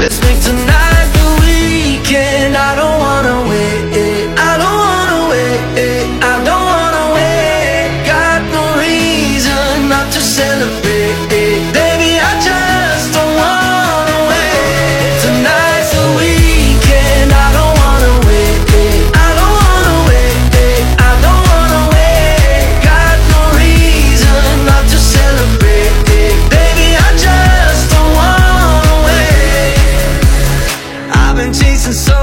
Let's make tonight the weekend. I don't wanna wait, I don't wanna wait, I don't wanna wait. Got no reason not to celebrate, baby, I just don't wanna wait. Tonight's the weekend. I don't wanna wait, I don't wanna wait, I don't wanna wait. Got no reason not to celebrate, baby, I just don't wanna wait. I've been chasing so